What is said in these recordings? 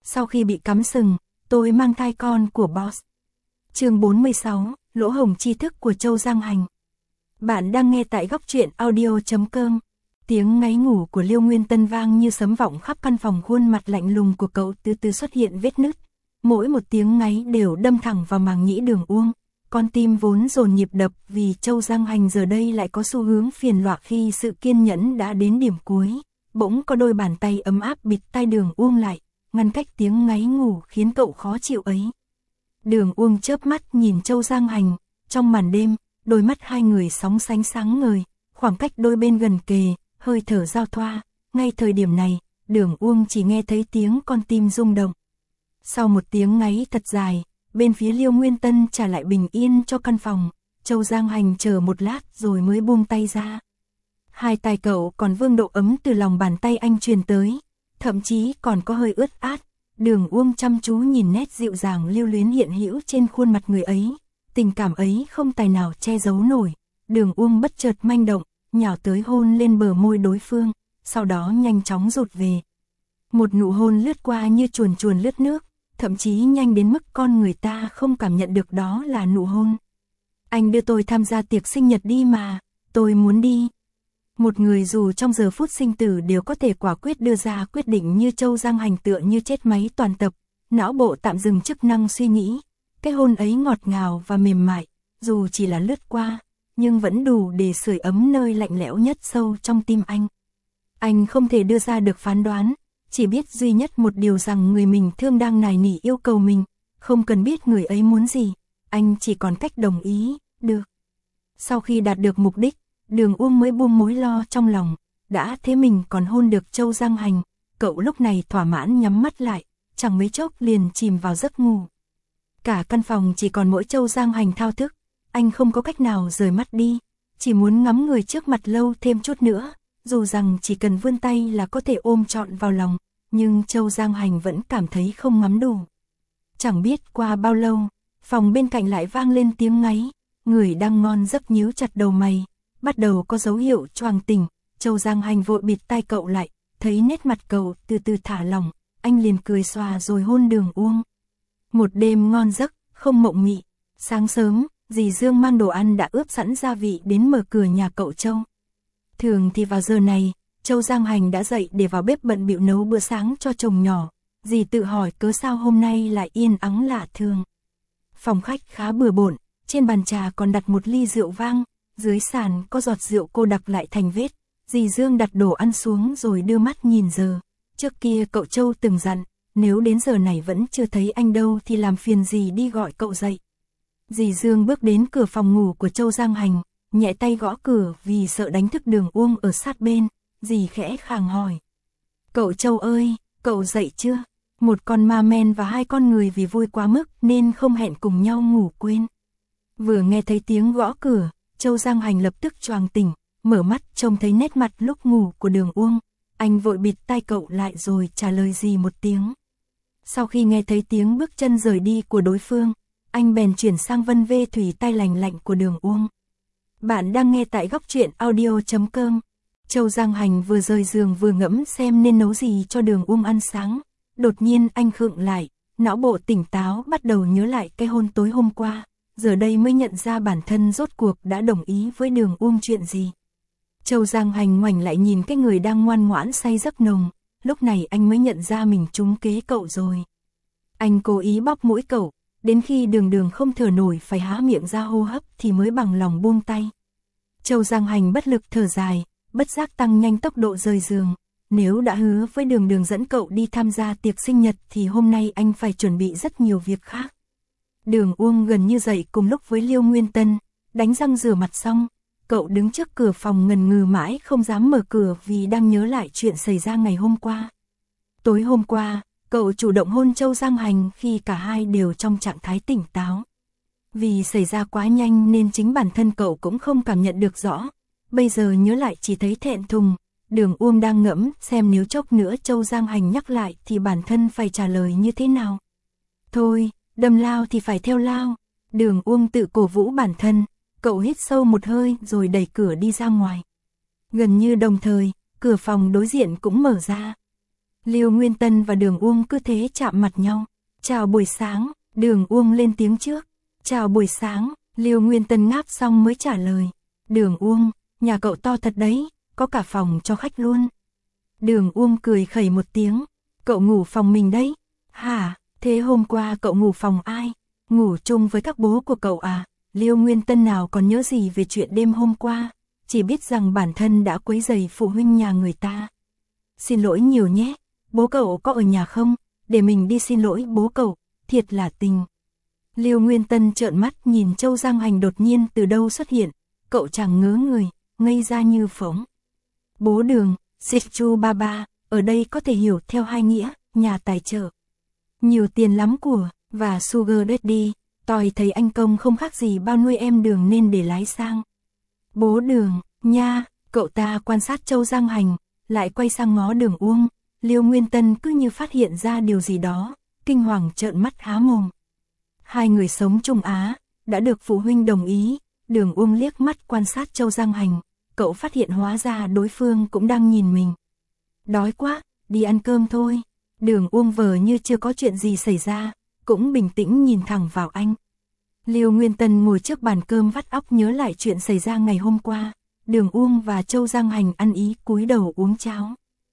Sau khi bị cắm sừng, tôi mang thai con của boss. Chương 46, lỗ hổng tri thức của Châu Giang Hành. Bạn đang nghe tại góc truyện audio.com. Tiếng ngáy ngủ của Liêu Nguyên Tân vang như sấm vọng khắp căn phòng, khuôn mặt lạnh lùng của cậu từ từ xuất hiện vết nứt. Mỗi một tiếng ngáy đều đâm thẳng vào màng nhĩ Đường Uông. Con tim vốn dồn nhịp đập vì Châu Giang Hành giờ đây lại có xu hướng phiền loạn khi sự kiên nhẫn đã đến điểm cuối. Bỗng có đôi bàn tay ấm áp bịt tai Đường Uông lại, ngăn cách tiếng ngáy ngủ khiến cậu khó chịu ấy. Đường Uông chớp mắt nhìn Châu Giang Hành, trong màn đêm, đôi mắt hai người sóng sánh sáng ngời, khoảng cách đôi bên gần kề, hơi thở giao thoa. Ngay thời điểm này, Đường Uông chỉ nghe thấy tiếng con tim rung động. Sau một tiếng ngáy thật dài, bên phía Liêu Nguyên Tân trả lại bình yên cho căn phòng. Châu Giang Hành chờ một lát rồi mới buông tay ra. Hai tay cậu còn vương độ ấm từ lòng bàn tay anh truyền tới, thậm chí còn có hơi ướt át. Đường Uông chăm chú nhìn nét dịu dàng lưu luyến hiện hữu trên khuôn mặt người ấy, tình cảm ấy không tài nào che giấu nổi. Đường Uông bất chợt manh động, nhào tới hôn lên bờ môi đối phương, sau đó nhanh chóng rụt về. Một nụ hôn lướt qua như chuồn chuồn lướt nước, thậm chí nhanh đến mức con người ta không cảm nhận được đó là nụ hôn. Anh đưa tôi tham gia tiệc sinh nhật đi mà, tôi muốn đi. Một người dù trong giờ phút sinh tử đều có thể quả quyết đưa ra quyết định như Châu Giang Hành tựa như chết máy toàn tập, não bộ tạm dừng chức năng suy nghĩ. Cái hôn ấy ngọt ngào và mềm mại, dù chỉ là lướt qua, nhưng vẫn đủ để sưởi ấm nơi lạnh lẽo nhất sâu trong tim anh. Anh không thể đưa ra được phán đoán, chỉ biết duy nhất một điều rằng người mình thương đang nài nỉ yêu cầu mình, không cần biết người ấy muốn gì, anh chỉ còn cách đồng ý, được. Sau khi đạt được mục đích, Đường Uông mới buông mối lo trong lòng, đã thế mình còn hôn được Châu Giang Hành, cậu lúc này thỏa mãn nhắm mắt lại, chẳng mấy chốc liền chìm vào giấc ngủ. Cả căn phòng chỉ còn mỗi Châu Giang Hành thao thức, anh không có cách nào rời mắt đi, chỉ muốn ngắm người trước mặt lâu thêm chút nữa, dù rằng chỉ cần vươn tay là có thể ôm trọn vào lòng, nhưng Châu Giang Hành vẫn cảm thấy không ngắm đủ. Chẳng biết qua bao lâu, phòng bên cạnh lại vang lên tiếng ngáy, người đang ngon giấc nhíu chặt đầu mày, bắt đầu có dấu hiệu choàng tỉnh. Châu Giang Hành vội bịt tai cậu lại, thấy nét mặt cậu từ từ thả lỏng, anh liền cười xòa rồi hôn Đường Uông. Một đêm ngon giấc, không mộng mị. Sáng sớm, dì Dương mang đồ ăn đã ướp sẵn gia vị đến mở cửa nhà cậu Châu. Thường thì vào giờ này, Châu Giang Hành đã dậy để vào bếp bận bịu nấu bữa sáng cho chồng nhỏ. Dì tự hỏi cớ sao hôm nay lại yên ắng lạ thường. Phòng khách khá bừa bộn, trên bàn trà còn đặt một ly rượu vang, dưới sàn có giọt rượu cô đặc lại thành vết. Dì Dương đặt đồ ăn xuống rồi đưa mắt nhìn giờ. Trước kia cậu Châu từng dặn, nếu đến giờ này vẫn chưa thấy anh đâu thì làm phiền dì đi gọi cậu dậy. Dì Dương bước đến cửa phòng ngủ của Châu Giang Hành, nhẹ tay gõ cửa vì sợ đánh thức Đường Uông ở sát bên. Dì khẽ khàng hỏi: "Cậu Châu ơi, cậu dậy chưa?" Một con ma men và hai con người vì vui quá mức nên không hẹn cùng nhau ngủ quên. Vừa nghe thấy tiếng gõ cửa, Châu Giang Hành lập tức choàng tỉnh, mở mắt trông thấy nét mặt lúc ngủ của Đường Uông. Anh vội bịt tai cậu lại rồi trả lời dì một tiếng. Sau khi nghe thấy tiếng bước chân rời đi của đối phương, anh bèn chuyển sang vân vê thủy tai lành lạnh của Đường Uông. Bạn đang nghe tại góc truyện audio.com. Châu Giang Hành vừa rời giường vừa ngẫm xem nên nấu gì cho Đường Uông ăn sáng. Đột nhiên anh khựng lại, não bộ tỉnh táo bắt đầu nhớ lại cái hôn tối hôm qua. Giờ đây mới nhận ra bản thân rốt cuộc đã đồng ý với Đường Uông chuyện gì. Châu Giang Hành ngoảnh lại nhìn cái người đang ngoan ngoãn say giấc nồng, lúc này anh mới nhận ra mình trúng kế cậu rồi. Anh cố ý bóp mũi cậu, đến khi Đường không thở nổi phải há miệng ra hô hấp thì mới bằng lòng buông tay. Châu Giang Hành bất lực thở dài, bất giác tăng nhanh tốc độ rời giường. Nếu đã hứa với Đường dẫn cậu đi tham gia tiệc sinh nhật thì hôm nay anh phải chuẩn bị rất nhiều việc khác. Đường Uông gần như dậy cùng lúc với Liêu Nguyên Tân, đánh răng rửa mặt xong, cậu đứng trước cửa phòng ngần ngừ mãi không dám mở cửa vì đang nhớ lại chuyện xảy ra ngày hôm qua. Tối hôm qua, cậu chủ động hôn Châu Giang Hành khi cả hai đều trong trạng thái tỉnh táo. Vì xảy ra quá nhanh nên chính bản thân cậu cũng không cảm nhận được rõ, bây giờ nhớ lại chỉ thấy thẹn thùng. Đường Uông đang ngẫm xem nếu chốc nữa Châu Giang Hành nhắc lại thì bản thân phải trả lời như thế nào. Thôi, đâm lao thì phải theo lao. Đường Uông tự cổ vũ bản thân, cậu hít sâu một hơi rồi đẩy cửa đi ra ngoài. Gần như đồng thời, cửa phòng đối diện cũng mở ra. Lưu Nguyên Tân và Đường Uông cứ thế chạm mặt nhau. Chào buổi sáng, Đường Uông lên tiếng trước. Chào buổi sáng, Lưu Nguyên Tân ngáp xong mới trả lời. Đường Uông, nhà cậu to thật đấy, có cả phòng cho khách luôn. Đường Uông cười khẩy một tiếng. Cậu ngủ phòng mình đấy. Hả, thế hôm qua cậu ngủ phòng ai? Ngủ chung với các bố của cậu à? Lưu Nguyên Tân nào còn nhớ gì về chuyện đêm hôm qua, chỉ biết rằng bản thân đã quấy rầy phụ huynh nhà người ta. Xin lỗi nhiều nhé, bố cậu có ở nhà không? Để mình đi xin lỗi bố cậu, thiệt là tình. Lưu Nguyên Tân trợn mắt nhìn Châu Giang Hành đột nhiên từ đâu xuất hiện, cậu chàng ngớ người, ngây ra như phỗng. Bố Đường, Sichu Baba, ở đây có thể hiểu theo hai nghĩa, nhà tài trợ. Nhiều tiền lắm của, và Sugar Daddy, tôi thấy anh công không khác gì bao nuôi em Đường nên để lái sang. Bố Đường, nha, cậu ta quan sát Châu Giang Hành, lại quay sang ngó Đường Uông. Lưu Nguyên Tân cứ như phát hiện ra điều gì đó, kinh hoàng trợn mắt há mồm. Hai người sống chung Á, đã được phụ huynh đồng ý. Đường Uông liếc mắt quan sát Châu Giang Hành, cậu phát hiện hóa ra đối phương cũng đang nhìn mình. Đói quá, đi ăn cơm thôi. Đường Uông vờ như chưa có chuyện gì xảy ra, cũng bình tĩnh nhìn thẳng vào anh. Lưu Nguyên Tân ngồi trước bàn cơm vắt óc nhớ lại chuyện xảy ra ngày hôm qua. Đường Uông và Châu Giang Hành ăn ý cúi đầu uống cháo.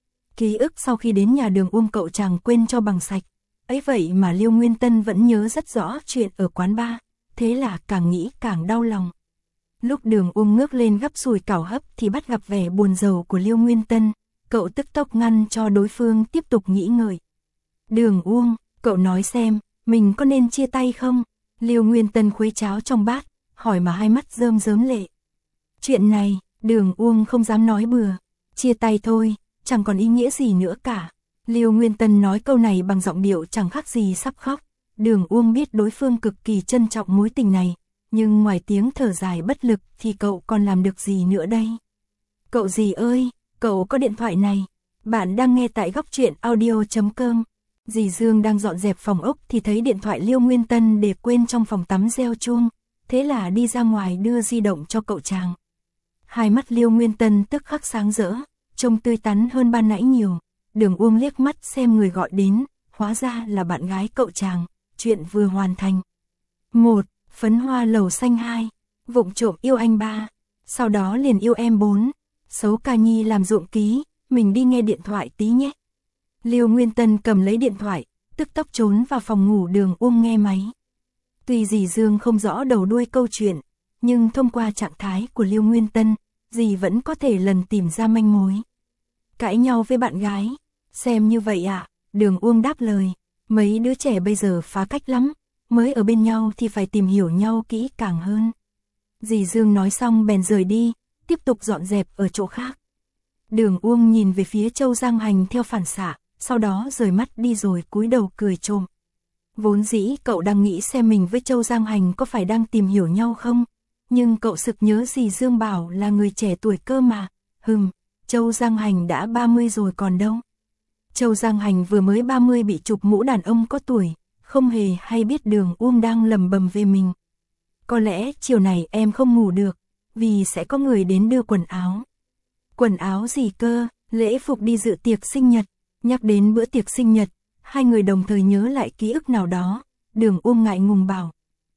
Ký ức sau khi đến nhà Đường Uông cậu chàng quên cho bằng sạch. Ấy vậy mà Lưu Nguyên Tân vẫn nhớ rất rõ chuyện ở quán bar, thế là càng nghĩ càng đau lòng. Lúc Đường Uông ngước lên gắp sủi cảo hấp thì bắt gặp vẻ buồn rầu của Lưu Nguyên Tân, cậu tức tốc ngăn cho đối phương tiếp tục nghĩ ngợi. Đường Uông, cậu nói xem, mình có nên chia tay không? Lưu Nguyên Tân khuấy cháo trong bát, hỏi mà hai mắt rơm rớm lệ. Chuyện này, Đường Uông không dám nói bừa, chia tay thôi, chẳng còn ý nghĩa gì nữa cả. Lưu Nguyên Tân nói câu này bằng giọng điệu chẳng khác gì sắp khóc. Đường Uông biết đối phương cực kỳ trân trọng mối tình này, nhưng ngoài tiếng thở dài bất lực thì cậu còn làm được gì nữa đây? Cậu dì ơi, cậu có điện thoại này. Bạn đang nghe tại góc truyện audio.com. Dì Dương đang dọn dẹp phòng ốc thì thấy điện thoại Lưu Nguyên Tân để quên trong phòng tắm reo chuông, thế là đi ra ngoài đưa di động cho cậu chàng. Hai mắt Lưu Nguyên Tân tức khắc sáng rỡ, trông tươi tắn hơn ban nãy nhiều. Đường Uông liếc mắt xem người gọi đến, hóa ra là bạn gái cậu chàng, chuyện vừa hoàn thành. 1. Phấn hoa lầu xanh 2. Vụng trộm yêu anh 3. Sau đó liền yêu em 4. Xấu ca nhi làm ruộng ký, mình đi nghe điện thoại tí nhé. Lưu Nguyên Tân cầm lấy điện thoại, tức tốc trốn vào phòng ngủ Đường Uông nghe máy. Tuy dì Dương không rõ đầu đuôi câu chuyện, nhưng thông qua trạng thái của Lưu Nguyên Tân, dì vẫn có thể lần tìm ra manh mối. Cãi nhau với bạn gái, xem như vậy ạ. Đường Uông đáp lời, mấy đứa trẻ bây giờ phá cách lắm, mới ở bên nhau thì phải tìm hiểu nhau kỹ càng hơn. Dì Dương nói xong bèn rời đi, tiếp tục dọn dẹp ở chỗ khác. Đường Uông nhìn về phía Châu Giang Hành theo phản xạ, sau đó rời mắt đi rồi cúi đầu cười trộm. Vốn dĩ cậu đang nghĩ xem mình với Châu Giang Hành có phải đang tìm hiểu nhau không, nhưng cậu sực nhớ dì Dương bảo là người trẻ tuổi cơ mà. Châu Giang Hành đã 30 rồi còn đâu. Châu Giang Hành vừa mới 30 bị chụp mũ đàn ông có tuổi, không hề hay biết Đường Uông đang lầm bầm về mình. Có lẽ chiều này em không ngủ được, vì sẽ có người đến đưa quần áo. Quần áo gì cơ? Lễ phục đi dự tiệc sinh nhật. Nhắc đến bữa tiệc sinh nhật, hai người đồng thời nhớ lại ký ức nào đó. Đường Uông ngại ngùng bảo.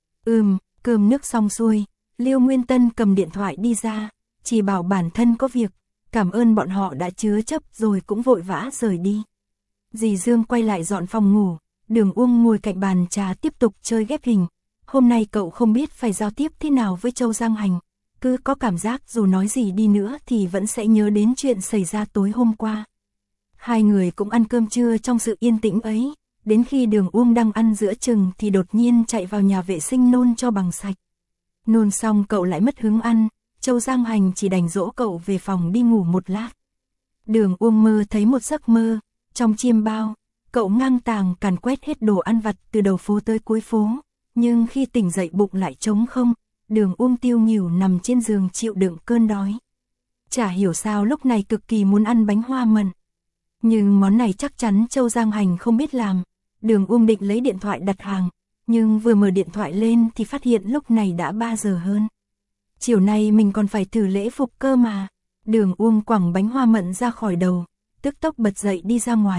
Cơm nước xong xuôi, Lưu Nguyên Tân cầm điện thoại đi ra, chỉ bảo bản thân có việc, cảm ơn bọn họ đã chứa chấp rồi cũng vội vã rời đi. Dì Dương quay lại dọn phòng ngủ, Đường Uông ngồi cạnh bàn trà tiếp tục chơi ghép hình. Hôm nay cậu không biết phải giao tiếp thế nào với Châu Giang Hành, cứ có cảm giác dù nói gì đi nữa thì vẫn sẽ nhớ đến chuyện xảy ra tối hôm qua. Hai người cũng ăn cơm trưa trong sự yên tĩnh ấy, đến khi Đường Uông đang ăn giữa chừng thì đột nhiên chạy vào nhà vệ sinh nôn cho bằng sạch. Nôn xong cậu lại mất hứng ăn, Châu Giang Hành chỉ đành dỗ cậu về phòng đi ngủ một lát. Đường Uông mơ thấy một giấc mơ, trong chiêm bao, cậu ngang tàng càn quét hết đồ ăn vặt từ đầu phố tới cuối phố, nhưng khi tỉnh dậy bụng lại trống không. Đường Uông tiêu nghỉu nằm trên giường chịu đựng cơn đói. Chả hiểu sao lúc này cực kỳ muốn ăn bánh hoa mận. Nhưng món này chắc chắn Châu Giang Hành không biết làm. Đường Uông định lấy điện thoại đặt hàng, nhưng vừa mở điện thoại lên thì phát hiện lúc này đã 3 giờ hơn. Chiều nay mình còn phải thử lễ phục cơ mà. Đường Uông quẳng bánh hoa mận ra khỏi đầu, tức tốc bật dậy đi ra ngoài.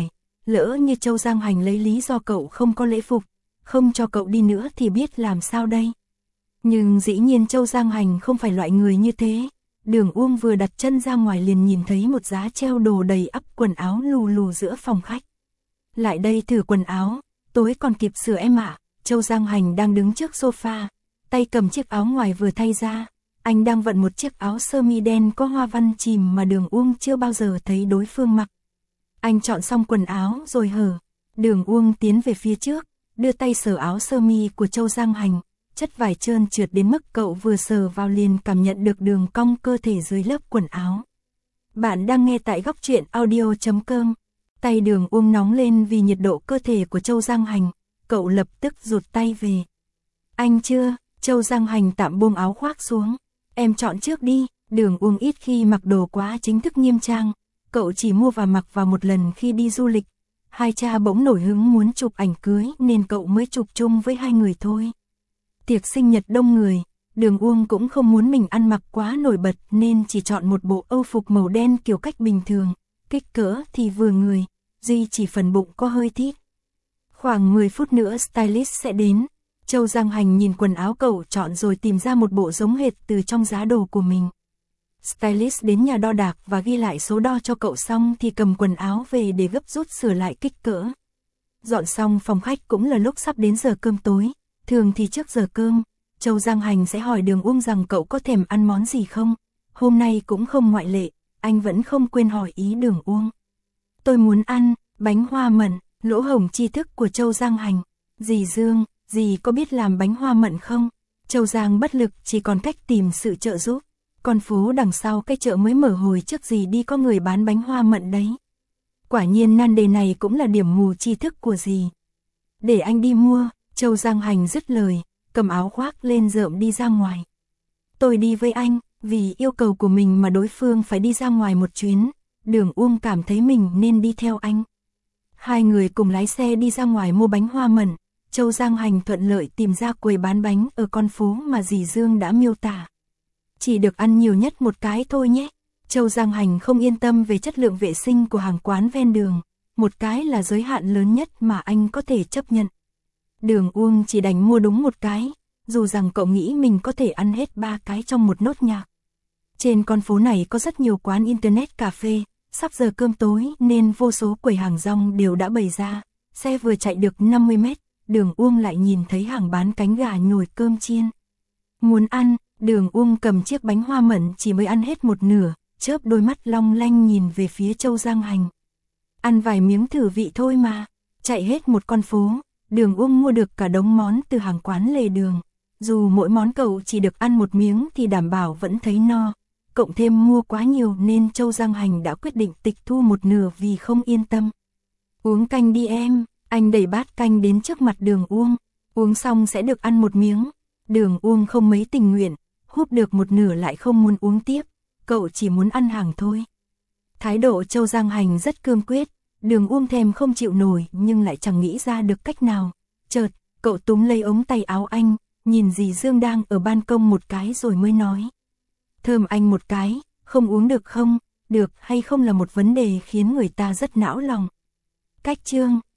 lỡ như Châu Giang Hành lấy lý do cậu không có lễ phục, không cho cậu đi nữa thì biết làm sao đây. Nhưng dĩ nhiên Châu Giang Hành không phải loại người như thế. Đường Uông vừa đặt chân ra ngoài liền nhìn thấy một giá treo đồ đầy ắp quần áo lù lù giữa phòng khách. Lại đây thử quần áo, tối còn kịp sửa em ạ. Châu Giang Hành đang đứng trước sofa, tay cầm chiếc áo ngoài vừa thay ra. Anh đang vận một chiếc áo sơ mi đen có hoa văn chìm mà Đường Uông chưa bao giờ thấy đối phương mặc. Anh chọn xong quần áo rồi hở. Đường Uông tiến về phía trước, đưa tay sờ áo sơ mi của Châu Giang Hành. Chất vải trơn trượt đến mức cậu vừa sờ vào liền cảm nhận được đường cong cơ thể dưới lớp quần áo. Bạn đang nghe tại góc truyện audio.com. Tay Đường Uông nóng lên vì nhiệt độ cơ thể của Châu Giang Hành. Cậu lập tức rụt tay về. Anh chưa? Châu Giang Hành tạm buông áo khoác xuống. Em chọn trước đi. Đường Uông ít khi mặc đồ quá chính thức nghiêm trang. Cậu chỉ mua và mặc vào một lần khi đi du lịch. Hai cha bỗng nổi hứng muốn chụp ảnh cưới nên cậu mới chụp chung với hai người thôi. Tiệc sinh nhật đông người, Đường Uông cũng không muốn mình ăn mặc quá nổi bật nên chỉ chọn một bộ âu phục màu đen kiểu cách bình thường, kích cỡ thì vừa người, duy chỉ phần bụng có hơi thít. Khoảng 10 phút nữa stylist sẽ đến. Châu Giang Hành nhìn quần áo cậu chọn rồi tìm ra một bộ giống hệt từ trong giá đồ của mình. Stylist đến nhà đo đạc và ghi lại số đo cho cậu xong thì cầm quần áo về để gấp rút sửa lại kích cỡ. Dọn xong phòng khách cũng là lúc sắp đến giờ cơm tối. Thường thì trước giờ cơm, Châu Giang Hành sẽ hỏi Đường Uông rằng cậu có thèm ăn món gì không. Hôm nay cũng không ngoại lệ, anh vẫn không quên hỏi ý Đường Uông. Tôi muốn ăn bánh hoa mận. Lỗ hổng tri thức của Châu Giang Hành. Dì Dương, dì có biết làm bánh hoa mận không? Châu Giang bất lực chỉ còn cách tìm sự trợ giúp. Con phố đằng sau cái chợ mới mở hồi trước dì đi có người bán bánh hoa mận đấy. Quả nhiên nan đề này cũng là điểm mù tri thức của dì. Để anh đi mua. Châu Giang Hành dứt lời, cầm áo khoác lên rợm đi ra ngoài. Tôi đi với anh, vì yêu cầu của mình mà đối phương phải đi ra ngoài một chuyến. Đường Uông cảm thấy mình nên đi theo anh. Hai người cùng lái xe đi ra ngoài mua bánh hoa mận. Châu Giang Hành thuận lợi tìm ra quầy bán bánh ở con phố mà dì Dương đã miêu tả. Chỉ được ăn nhiều nhất một cái thôi nhé. Châu Giang Hành không yên tâm về chất lượng vệ sinh của hàng quán ven đường. Một cái là giới hạn lớn nhất mà anh có thể chấp nhận. Đường Uông chỉ đành mua đúng một cái, dù rằng cậu nghĩ mình có thể ăn hết 3 cái trong một nốt nhạc. Trên con phố này có rất nhiều quán internet cà phê, sắp giờ cơm tối nên vô số quầy hàng rong đều đã bày ra. Xe vừa chạy được 50 mét, Đường Uông lại nhìn thấy hàng bán cánh gà nhồi cơm chiên. Muốn ăn, Đường Uông cầm chiếc bánh hoa mận chỉ mới ăn hết một nửa, chớp đôi mắt long lanh nhìn về phía Châu Giang Hành. Ăn vài miếng thử vị thôi mà. Chạy hết một con phố, Đường Uông mua được cả đống món từ hàng quán lề đường. Dù mỗi món cậu chỉ được ăn một miếng thì đảm bảo vẫn thấy no. Cộng thêm mua quá nhiều nên Châu Giang Hành đã quyết định tịch thu một nửa vì không yên tâm. Uống canh đi em. Anh đẩy bát canh đến trước mặt Đường Uông. Uống xong sẽ được ăn một miếng. Đường Uông không mấy tình nguyện, húp được một nửa lại không muốn uống tiếp. Cậu chỉ muốn ăn hàng thôi. Thái độ Châu Giang Hành rất cương quyết. Đường Uông thèm không chịu nổi nhưng lại chẳng nghĩ ra được cách nào. Chợt, cậu túm lấy ống tay áo anh, nhìn dì Dương đang ở ban công một cái rồi mới nói. Thơm anh một cái, không uống được không? Được hay không là một vấn đề khiến người ta rất não lòng. Cách chương